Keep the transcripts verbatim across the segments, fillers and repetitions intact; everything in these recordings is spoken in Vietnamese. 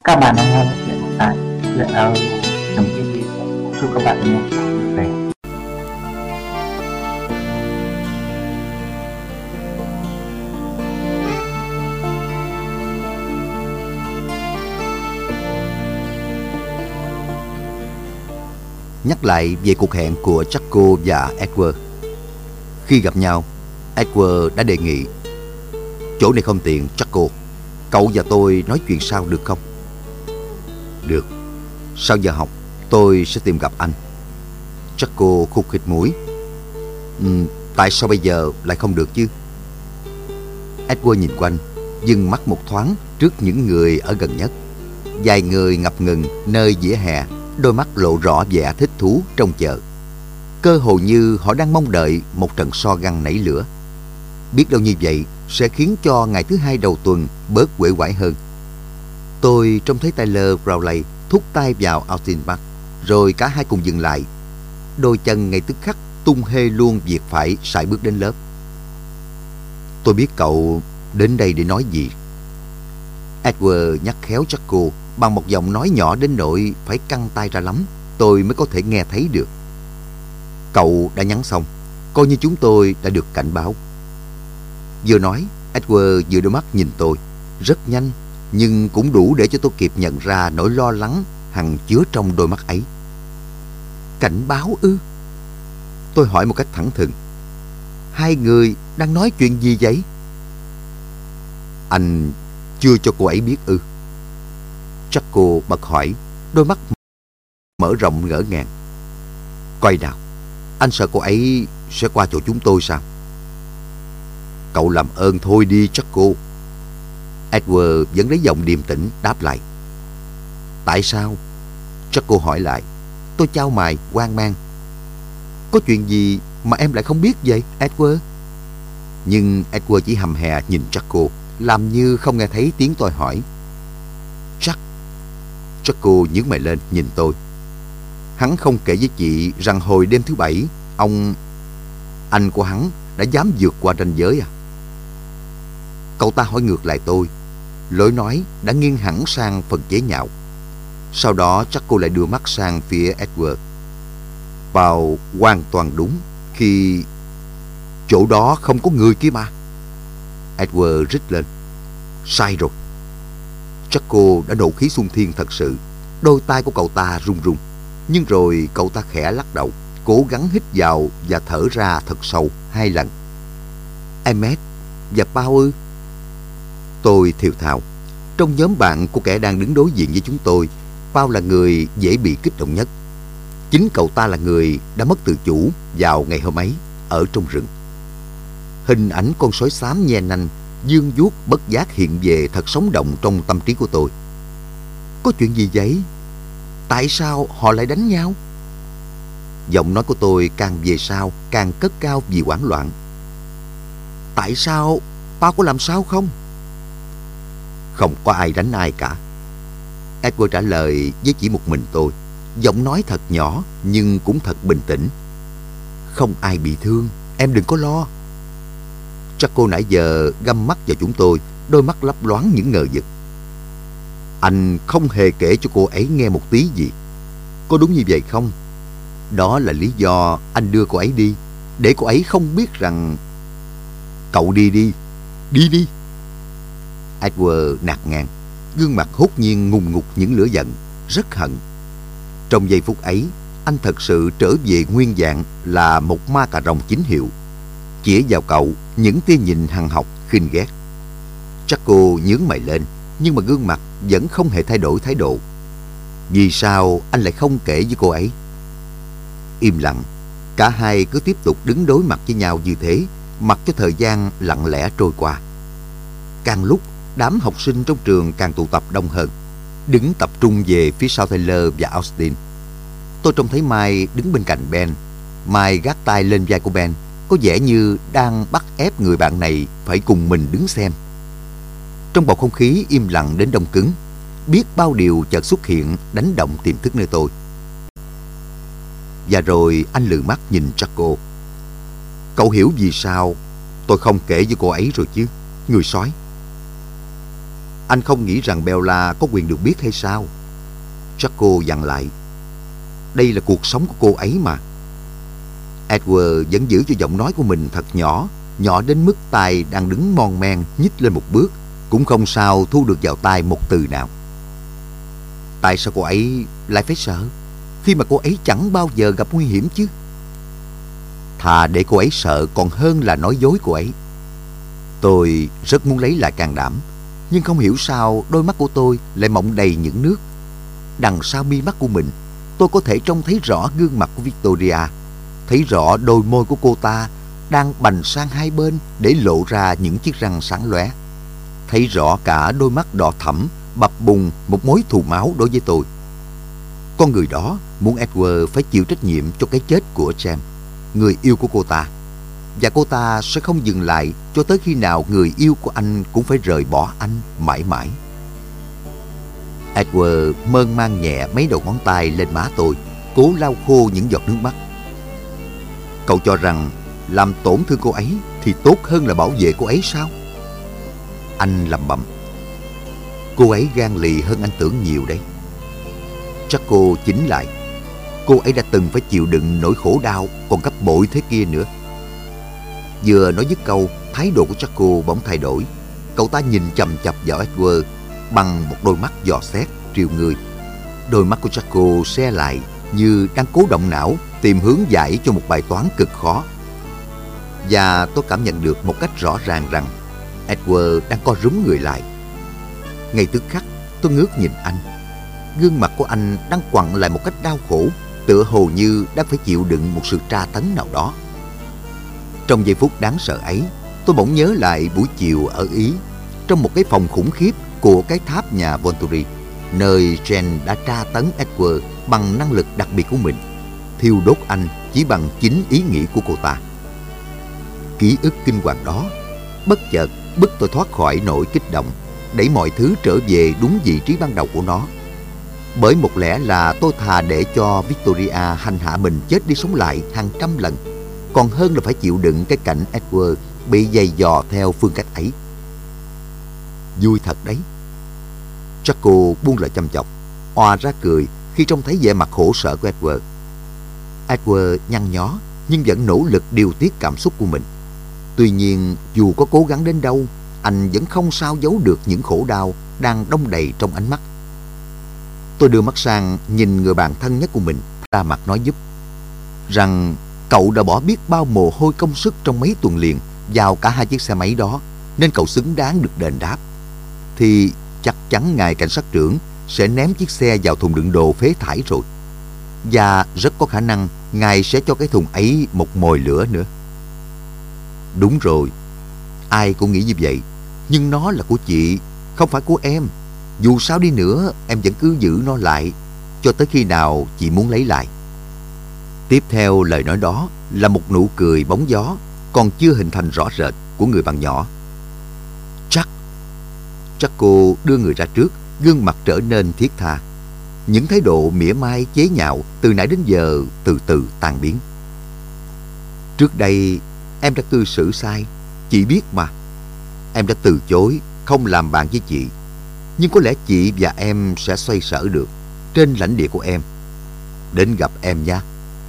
Các bạn đang nghe chuyện tại truyện audio Nằm Yên Đi. Chúc các bạn nghe vui vẻ. Nhắc lại về cuộc hẹn của Jaco và Edward. Khi gặp nhau, Edward đã đề nghị: chỗ này không tiện, Jaco. Cậu và tôi nói chuyện sau được không? Được. Sau giờ học, tôi sẽ tìm gặp anh. Jaco khúc khích mũi. Ừ, tại sao bây giờ lại không được chứ? Edward nhìn quanh, dừng mắt một thoáng trước những người ở gần nhất. Vài người ngập ngừng nơi vỉa hè, đôi mắt lộ rõ vẻ thích thú trông chờ. Cơ hồ như họ đang mong đợi một trận so găng nảy lửa. Biết đâu như vậy sẽ khiến cho ngày thứ hai đầu tuần bớt uể oải hơn. Tôi trông thấy Tyler Crowley thúc tay vào Austin Park, rồi cả hai cùng dừng lại. Đôi chân ngay tức khắc tung hê luôn việc phải sải bước đến lớp. Tôi biết cậu đến đây để nói gì. Edward nhắc khéo Jaco bằng một giọng nói nhỏ đến nỗi phải căng tay ra lắm tôi mới có thể nghe thấy được. Cậu đã nhắn xong, coi như chúng tôi đã được cảnh báo. Vừa nói, Edward vừa đôi mắt nhìn tôi, rất nhanh, nhưng cũng đủ để cho tôi kịp nhận ra nỗi lo lắng hằn chứa trong đôi mắt ấy. Cảnh báo ư? Tôi hỏi một cách thẳng thừng. Hai người đang nói chuyện gì vậy? Anh chưa cho cô ấy biết ư? Jaco bật hỏi, đôi mắt mở rộng ngỡ ngàng. Coi nào, anh sợ cô ấy sẽ qua chỗ chúng tôi sao? Cậu làm ơn thôi đi Jaco. Edward vẫn lấy giọng điềm tĩnh đáp lại. Tại sao? Jaco hỏi lại. Tôi chau mày hoang mang. Có chuyện gì mà em lại không biết vậy Edward? Nhưng Edward chỉ hầm hè nhìn Jaco, làm như không nghe thấy tiếng tôi hỏi. Jack. Jaco nhướng mày lên nhìn tôi. Hắn không kể với chị rằng hồi đêm thứ bảy, ông... anh của hắn đã dám vượt qua ranh giới à? Cậu ta hỏi ngược lại tôi. Lối nói đã nghiêng hẳn sang phần chế nhạo. Sau đó Jaco lại đưa mắt sang phía Edward. Vào hoàn toàn đúng khi chỗ đó không có người kia mà. Edward rít lên. Sai rồi. Jaco đã nộ khí xung thiên thật sự. Đôi tay của cậu ta run run. Nhưng rồi cậu ta khẽ lắc đầu, cố gắng hít vào và thở ra thật sâu hai lần. Emmett và Paul ư? Tôi thều thào. Trong nhóm bạn của kẻ đang đứng đối diện với chúng tôi, Paul là người dễ bị kích động nhất. Chính cậu ta là người đã mất tự chủ vào ngày hôm ấy ở trong rừng. Hình ảnh con sói xám nhe nanh dương vuốt bất giác hiện về thật sống động trong tâm trí của tôi. Có chuyện gì vậy? Tại sao họ lại đánh nhau? Giọng nói của tôi càng về sau càng cất cao vì hoảng loạn. Tại sao? Ba có làm sao không? Không có ai đánh ai cả. Edward trả lời với chỉ một mình tôi. Giọng nói thật nhỏ nhưng cũng thật bình tĩnh. Không ai bị thương, em đừng có lo. Jaco nãy giờ găm mắt vào chúng tôi, đôi mắt lấp loáng những ngờ vực. Anh không hề kể cho cô ấy nghe một tí gì. Có đúng như vậy không? Đó là lý do anh đưa cô ấy đi, để cô ấy không biết rằng... Cậu đi đi, đi đi. Edward nạt ngang, gương mặt hốt nhiên ngùng ngục những lửa giận, rất hận. Trong giây phút ấy, anh thật sự trở về nguyên dạng là một ma cà rồng chính hiệu. Chĩa vào cậu những tia nhìn hằn học khinh ghét. Jaco nhướng mày lên, nhưng mà gương mặt vẫn không hề thay đổi thái độ. Vì sao anh lại không kể với cô ấy? Im lặng, cả hai cứ tiếp tục đứng đối mặt với nhau như thế, mặc cho thời gian lặng lẽ trôi qua. Càng lúc, đám học sinh trong trường càng tụ tập đông hơn, đứng tập trung về phía sau Taylor và Austin. Tôi trông thấy Mike đứng bên cạnh Ben. Mike gác tay lên vai của Ben, có vẻ như đang bắt ép người bạn này phải cùng mình đứng xem. Trong bầu không khí im lặng đến đông cứng, biết bao điều chợt xuất hiện đánh động tiềm thức nơi tôi. Và rồi anh lừ mắt nhìn Jaco. Cậu hiểu vì sao tôi không kể với cô ấy rồi chứ, người sói. Anh không nghĩ rằng Bella có quyền được biết hay sao? Jaco dặn lại. Đây là cuộc sống của cô ấy mà. Edward vẫn giữ cho giọng nói của mình thật nhỏ, nhỏ đến mức tai đang đứng mon men nhích lên một bước, cũng không sao thu được vào tai một từ nào. Tại sao cô ấy lại phải sợ, khi mà cô ấy chẳng bao giờ gặp nguy hiểm chứ? Thà để cô ấy sợ còn hơn là nói dối cô ấy. Tôi rất muốn lấy lại can đảm, nhưng không hiểu sao đôi mắt của tôi lại mọng đầy những nước. Đằng sau mi mắt của mình, tôi có thể trông thấy rõ gương mặt của Victoria, thấy rõ đôi môi của cô ta đang bành sang hai bên để lộ ra những chiếc răng sáng lóe, thấy rõ cả đôi mắt đỏ thẫm bập bùng một mối thù máu đối với tôi. Con người đó muốn Edward phải chịu trách nhiệm cho cái chết của James, người yêu của cô ta, và cô ta sẽ không dừng lại cho tới khi nào người yêu của anh cũng phải rời bỏ anh mãi mãi. Edward mơn man nhẹ mấy đầu ngón tay lên má tôi, cố lau khô những giọt nước mắt. Cậu cho rằng làm tổn thương cô ấy thì tốt hơn là bảo vệ cô ấy sao? Anh lẩm bẩm. Cô ấy gan lì hơn anh tưởng nhiều đấy. Chắc cô chính lại. Cô ấy đã từng phải chịu đựng nỗi khổ đau còn gấp bội thế kia nữa. Vừa nói dứt câu, thái độ của Jaco bỗng thay đổi. Cậu ta nhìn chằm chằm vào Edward bằng một đôi mắt dò xét, triều người. Đôi mắt của Jaco se lại như đang cố động não tìm hướng giải cho một bài toán cực khó. Và tôi cảm nhận được một cách rõ ràng rằng Edward đang co rúm người lại. Ngay tức khắc, tôi ngước nhìn anh. Gương mặt của anh đang quặn lại một cách đau khổ, tựa hồ như đang phải chịu đựng một sự tra tấn nào đó. Trong giây phút đáng sợ ấy, tôi bỗng nhớ lại buổi chiều ở Ý, trong một cái phòng khủng khiếp của cái tháp nhà Volturi, nơi Jen đã tra tấn Edward bằng năng lực đặc biệt của mình, thiêu đốt anh chỉ bằng chính ý nghĩ của cô ta. Ký ức kinh hoàng đó bất chợt bức tôi thoát khỏi nỗi kích động, đẩy mọi thứ trở về đúng vị trí ban đầu của nó. Bởi một lẽ là tôi thà để cho Victoria hành hạ mình chết đi sống lại hàng trăm lần, còn hơn là phải chịu đựng cái cảnh Edward bị giày dò theo phương cách ấy. Vui thật đấy. Jaco buông lời chăm chọc, òa ra cười khi trông thấy vẻ mặt khổ sở của Edward. Edward nhăn nhó nhưng vẫn nỗ lực điều tiết cảm xúc của mình. Tuy nhiên, dù có cố gắng đến đâu, anh vẫn không sao giấu được những khổ đau đang đong đầy trong ánh mắt. Tôi đưa mắt sang nhìn người bạn thân nhất của mình, ra mặt nói giúp rằng cậu đã bỏ biết bao mồ hôi công sức trong mấy tuần liền vào cả hai chiếc xe máy đó, nên cậu xứng đáng được đền đáp. Thì chắc chắn ngài cảnh sát trưởng sẽ ném chiếc xe vào thùng đựng đồ phế thải rồi. Và rất có khả năng ngài sẽ cho cái thùng ấy một mồi lửa nữa. Đúng rồi, ai cũng nghĩ như vậy, nhưng nó là của chị, không phải của em. Dù sao đi nữa, em vẫn cứ giữ nó lại cho tới khi nào chị muốn lấy lại. Tiếp theo lời nói đó là một nụ cười bóng gió còn chưa hình thành rõ rệt của người bạn nhỏ. Chắc Chắc cô đưa người ra trước, gương mặt trở nên thiết tha. Những thái độ mỉa mai chế nhạo từ nãy đến giờ từ từ tan biến. Trước đây em đã cư xử sai, chị biết mà. Em đã từ chối không làm bạn với chị, nhưng có lẽ chị và em sẽ xoay sở được trên lãnh địa của em. Đến gặp em nha.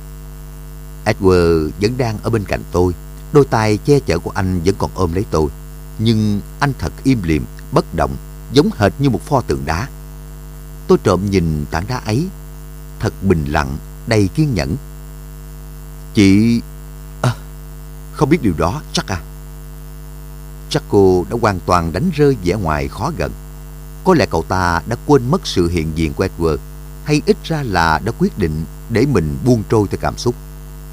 Edward vẫn đang ở bên cạnh tôi, đôi tay che chở của anh vẫn còn ôm lấy tôi, nhưng anh thật im lìm, bất động, giống hệt như một pho tượng đá. Tôi trộm nhìn tảng đá ấy, thật bình lặng, đầy kiên nhẫn. Chị... À, không biết điều đó chắc à? Chắc cô đã hoàn toàn đánh rơi vẻ ngoài khó gần. Có lẽ cậu ta đã quên mất sự hiện diện của Edward, hay ít ra là đã quyết định để mình buông trôi theo cảm xúc.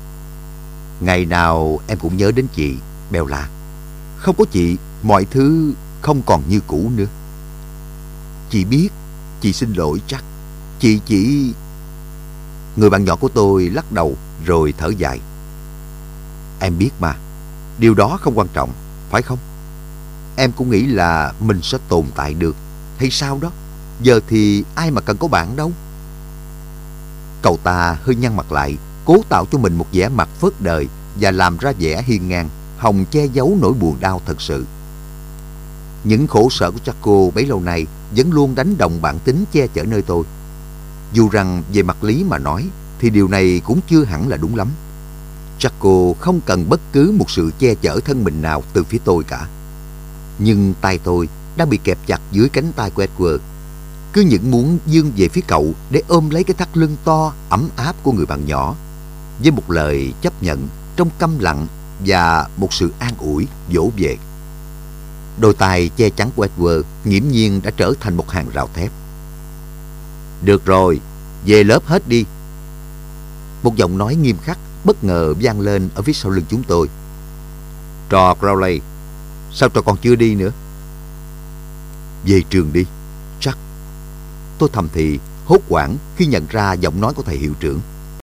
Ngày nào em cũng nhớ đến chị, Bella. Không có chị, mọi thứ không còn như cũ nữa. Chị biết, chị xin lỗi chắc. Chị chỉ... Người bạn nhỏ của tôi lắc đầu rồi thở dài. Em biết mà, điều đó không quan trọng, phải không? Em cũng nghĩ là mình sẽ tồn tại được hay sao đó. Giờ thì ai mà cần có bạn đâu. Cậu ta hơi nhăn mặt lại, cố tạo cho mình một vẻ mặt phớt đời và làm ra vẻ hiên ngang, hòng che giấu nỗi buồn đau thật sự. Những khổ sở của Jaco bấy lâu nay vẫn luôn đánh đồng bản tính che chở nơi tôi. Dù rằng về mặt lý mà nói thì điều này cũng chưa hẳn là đúng lắm. Jaco không cần bất cứ một sự che chở thân mình nào từ phía tôi cả. Nhưng tay tôi đang bị kẹp chặt dưới cánh tay của Edward, cứ những muốn vươn về phía cậu để ôm lấy cái thắt lưng to ấm áp của người bạn nhỏ, với một lời chấp nhận trong câm lặng và một sự an ủi vỗ về. Đôi tay che chắn của Edward nghiễm nhiên đã trở thành một hàng rào thép. Được rồi, về lớp hết đi. Một giọng nói nghiêm khắc bất ngờ vang lên ở phía sau lưng chúng tôi. Trò Crowley, sao trò còn chưa đi nữa? Về trường đi, chắc. Tôi thầm thì hốt hoảng khi nhận ra giọng nói của thầy hiệu trưởng.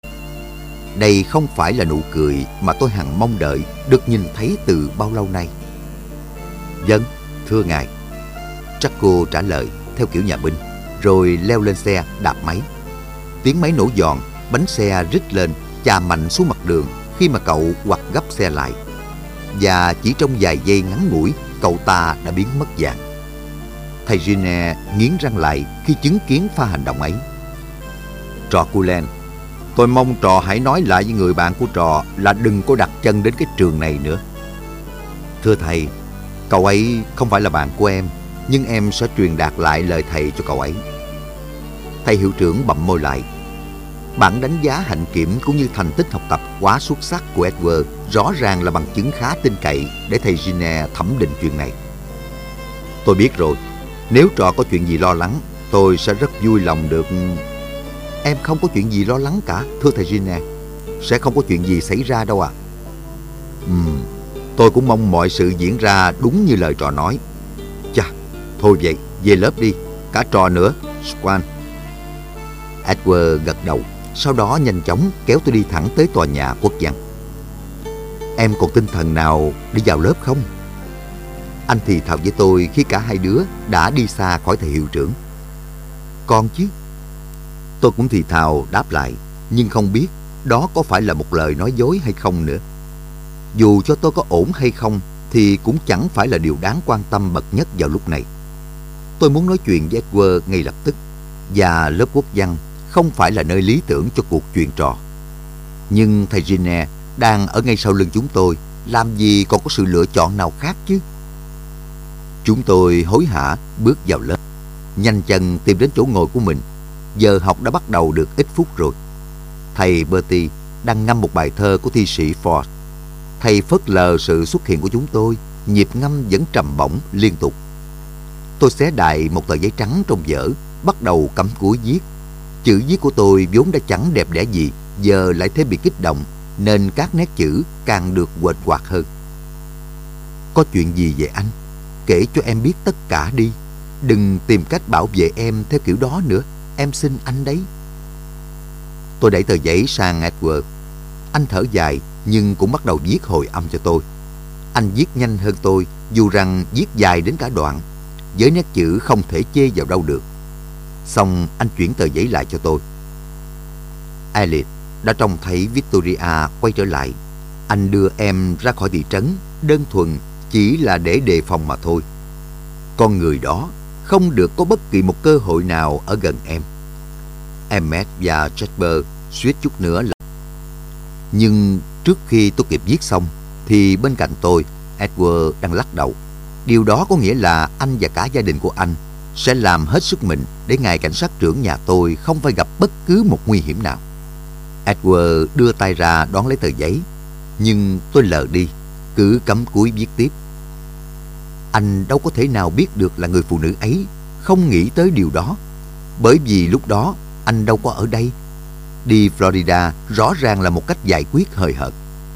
Đây không phải là nụ cười mà tôi hằng mong đợi được nhìn thấy từ bao lâu nay. Vâng, thưa ngài. Jaco trả lời theo kiểu nhà binh, rồi leo lên xe đạp máy. Tiếng máy nổ giòn, bánh xe rít lên chà mạnh xuống mặt đường khi mà cậu quặt gấp xe lại. Và chỉ trong vài giây ngắn ngủi, cậu ta đã biến mất dạng. Thầy Gine nghiến răng lại khi chứng kiến pha hành động ấy. Trò Cullen, tôi mong trò hãy nói lại với người bạn của trò là đừng có đặt chân đến cái trường này nữa. Thưa thầy, cậu ấy không phải là bạn của em, nhưng em sẽ truyền đạt lại lời thầy cho cậu ấy. Thầy hiệu trưởng bậm môi lại. Bản đánh giá hạnh kiểm cũng như thành tích học tập quá xuất sắc của Edward rõ ràng là bằng chứng khá tin cậy để thầy Gine thẩm định chuyện này. Tôi biết rồi, nếu trò có chuyện gì lo lắng, tôi sẽ rất vui lòng được... Em không có chuyện gì lo lắng cả, thưa thầy Gine. Sẽ không có chuyện gì xảy ra đâu ạ. À. Ừm, tôi cũng mong mọi sự diễn ra đúng như lời trò nói. Chà, thôi vậy, về lớp đi, cả trò nữa, Swan. Edward gật đầu, sau đó nhanh chóng kéo tôi đi thẳng tới tòa nhà quốc văn. Em còn tinh thần nào đi vào lớp không? Anh thì thào với tôi khi cả hai đứa đã đi xa khỏi thầy hiệu trưởng. Còn chứ. Tôi cũng thì thào đáp lại, nhưng không biết đó có phải là một lời nói dối hay không nữa. Dù cho tôi có ổn hay không thì cũng chẳng phải là điều đáng quan tâm bậc nhất vào lúc này. Tôi muốn nói chuyện với Edward ngay lập tức, và lớp quốc văn không phải là nơi lý tưởng cho cuộc chuyện trò. Nhưng thầy Gine đang ở ngay sau lưng chúng tôi, làm gì còn có sự lựa chọn nào khác chứ. Chúng tôi hối hả bước vào lớp, nhanh chân tìm đến chỗ ngồi của mình. Giờ học đã bắt đầu được ít phút rồi. Thầy Bertie đang ngâm một bài thơ của thi sĩ Ford. Thầy phớt lờ sự xuất hiện của chúng tôi, nhịp ngâm vẫn trầm bổng liên tục. Tôi xé đại một tờ giấy trắng trong vở, bắt đầu cắm cúi viết. Chữ viết của tôi vốn đã chẳng đẹp đẽ gì, giờ lại thêm bị kích động, nên các nét chữ càng được quệt quạt hơn. Có chuyện gì vậy anh? Kể cho em biết tất cả đi. Đừng tìm cách bảo vệ em theo kiểu đó nữa. Em xin anh đấy. Tôi đẩy tờ giấy sang Edward. Anh thở dài nhưng cũng bắt đầu viết hồi âm cho tôi. Anh viết nhanh hơn tôi, dù rằng viết dài đến cả đoạn, với nét chữ không thể chê vào đâu được. Xong anh chuyển tờ giấy lại cho tôi. Elliot đã trông thấy Victoria quay trở lại. Anh đưa em ra khỏi thị trấn đơn thuần chỉ là để đề phòng mà thôi. Con người đó không được có bất kỳ một cơ hội nào ở gần em. Emmet và Jasper suýt chút nữa là... Nhưng trước khi tôi kịp viết xong thì bên cạnh tôi, Edward đang lắc đầu. Điều đó có nghĩa là anh và cả gia đình của anh sẽ làm hết sức mình để ngài cảnh sát trưởng nhà tôi không phải gặp bất cứ một nguy hiểm nào. Edward đưa tay ra đón lấy tờ giấy, nhưng tôi lờ đi, cứ cắm cúi viết tiếp. Anh đâu có thể nào biết được là người phụ nữ ấy không nghĩ tới điều đó, bởi vì lúc đó anh đâu có ở đây. Đi Florida rõ ràng là một cách giải quyết hời hợt.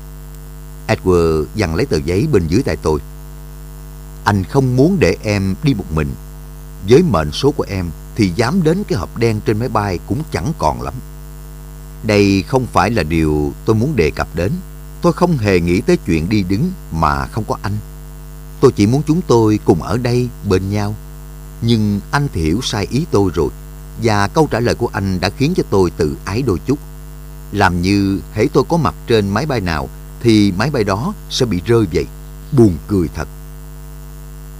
Edward giằng lấy tờ giấy bên dưới tay tôi. Anh không muốn để em đi một mình. Với mệnh số của em thì dám đến cái hộp đen trên máy bay cũng chẳng còn lắm. Đây không phải là điều tôi muốn đề cập đến. Tôi không hề nghĩ tới chuyện đi đứng mà không có anh. Tôi chỉ muốn chúng tôi cùng ở đây bên nhau. Nhưng anh thì hiểu sai ý tôi rồi. Và câu trả lời của anh đã khiến cho tôi tự ái đôi chút. Làm như hễ tôi có mặt trên máy bay nào thì máy bay đó sẽ bị rơi vậy. Buồn cười thật.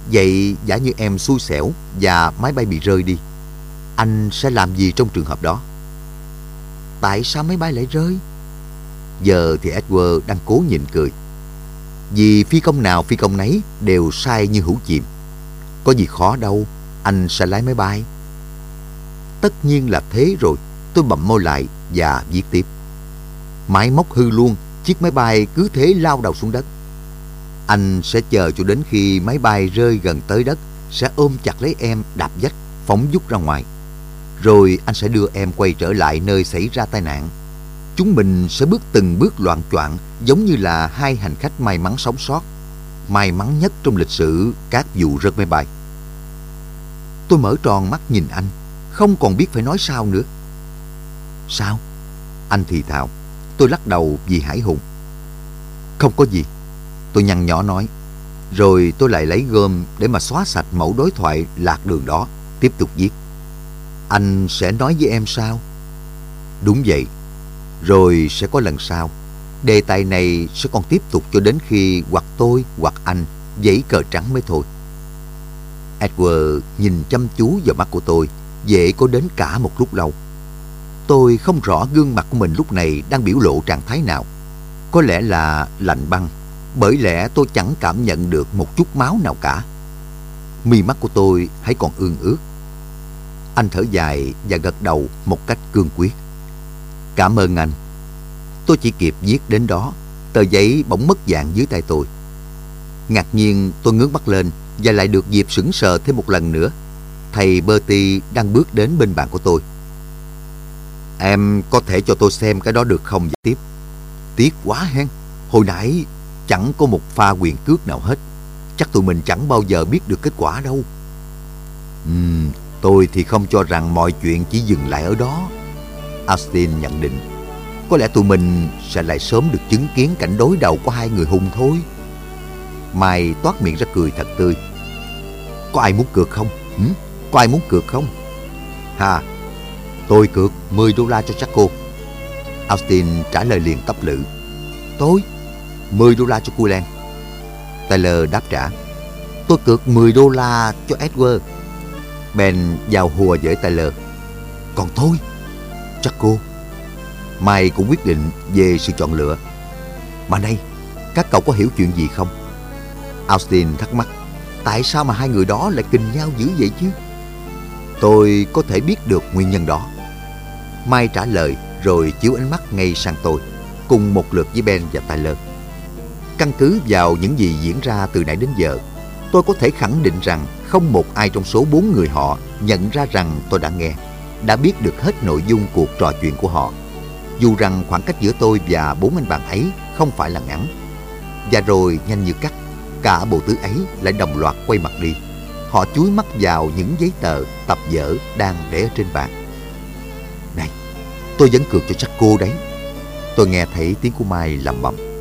Vậy giả như em xui xẻo và máy bay bị rơi đi, anh sẽ làm gì trong trường hợp đó? Tại sao máy bay lại rơi? Giờ thì Edward đang cố nhịn cười. Vì phi công nào phi công nấy đều sai như hũ chìm. Có gì khó đâu, anh sẽ lái máy bay. Tất nhiên là thế rồi. Tôi bậm môi lại và viết tiếp. Máy móc hư luôn, chiếc máy bay cứ thế lao đầu xuống đất. Anh sẽ chờ cho đến khi máy bay rơi gần tới đất, sẽ ôm chặt lấy em, đạp vách, phóng vút ra ngoài. Rồi anh sẽ đưa em quay trở lại nơi xảy ra tai nạn. Chúng mình sẽ bước từng bước loạng choạng, giống như là hai hành khách may mắn sống sót, may mắn nhất trong lịch sử các vụ rớt máy bay. Tôi mở tròn mắt nhìn anh, không còn biết phải nói sao nữa. Sao? Anh thì thào. Tôi lắc đầu vì hãi hùng. Không có gì, tôi nhăn nhó nói. Rồi tôi lại lấy gôm để mà xóa sạch mẫu đối thoại lạc đường đó, tiếp tục viết. Anh sẽ nói với em sao? Đúng vậy. Rồi sẽ có lần sau. Đề tài này sẽ còn tiếp tục cho đến khi hoặc tôi hoặc anh giãy cờ trắng mới thôi. Edward nhìn chăm chú vào mắt của tôi, dễ có đến cả một lúc lâu. Tôi không rõ gương mặt của mình lúc này đang biểu lộ trạng thái nào. Có lẽ là lạnh băng, bởi lẽ tôi chẳng cảm nhận được một chút máu nào cả. Mi mắt của tôi hãy còn ương ướt. Anh thở dài và gật đầu một cách cương quyết. Cảm ơn anh. Tôi chỉ kịp viết đến đó, tờ giấy bỗng mất dạng dưới tay tôi. Ngạc nhiên tôi ngước mắt lên và lại được dịp sững sờ thêm một lần nữa. Thầy Bertie đang bước đến bên bàn của tôi. Em có thể cho tôi xem cái đó được không? Vậy tiếp. Tiếc quá hen. Hồi nãy chẳng có một pha quyền cước nào hết. Chắc tụi mình chẳng bao giờ biết được kết quả đâu. Ừm, tôi thì không cho rằng mọi chuyện chỉ dừng lại ở đó. Austin nhận định. Có lẽ tụi mình sẽ lại sớm được chứng kiến cảnh đối đầu của hai người hùng thôi. Mai toát miệng ra cười thật tươi. Có ai muốn cược không? Hử? Có ai muốn cược không? Hà, tôi cược mười đô la cho Jacko. Austin trả lời liền tấp lự. Tôi? mười đô la cho Cullen. Tyler đáp trả. Tôi cược mười đô la cho Edward. Ben vào hùa với Tyler. Còn tôi? Jacko. Mai cũng quyết định về sự chọn lựa. Mà này, các cậu có hiểu chuyện gì không? Austin thắc mắc. Tại sao mà hai người đó lại kình nhau dữ vậy chứ? Tôi có thể biết được nguyên nhân đó. Mai trả lời rồi chiếu ánh mắt ngay sang tôi, cùng một lượt với Ben và Tyler. Căn cứ vào những gì diễn ra từ nãy đến giờ, tôi có thể khẳng định rằng không một ai trong số bốn người họ nhận ra rằng tôi đã nghe, đã biết được hết nội dung cuộc trò chuyện của họ. Dù rằng khoảng cách giữa tôi và bốn anh bạn ấy không phải là ngắn. Và rồi nhanh như cắt, cả bộ tứ ấy lại đồng loạt quay mặt đi. Họ chúi mắt vào những giấy tờ, tập vở đang để ở trên bàn. Này, tôi vẫn cược cho Jacko đấy. Tôi nghe thấy tiếng của Mai lẩm bẩm.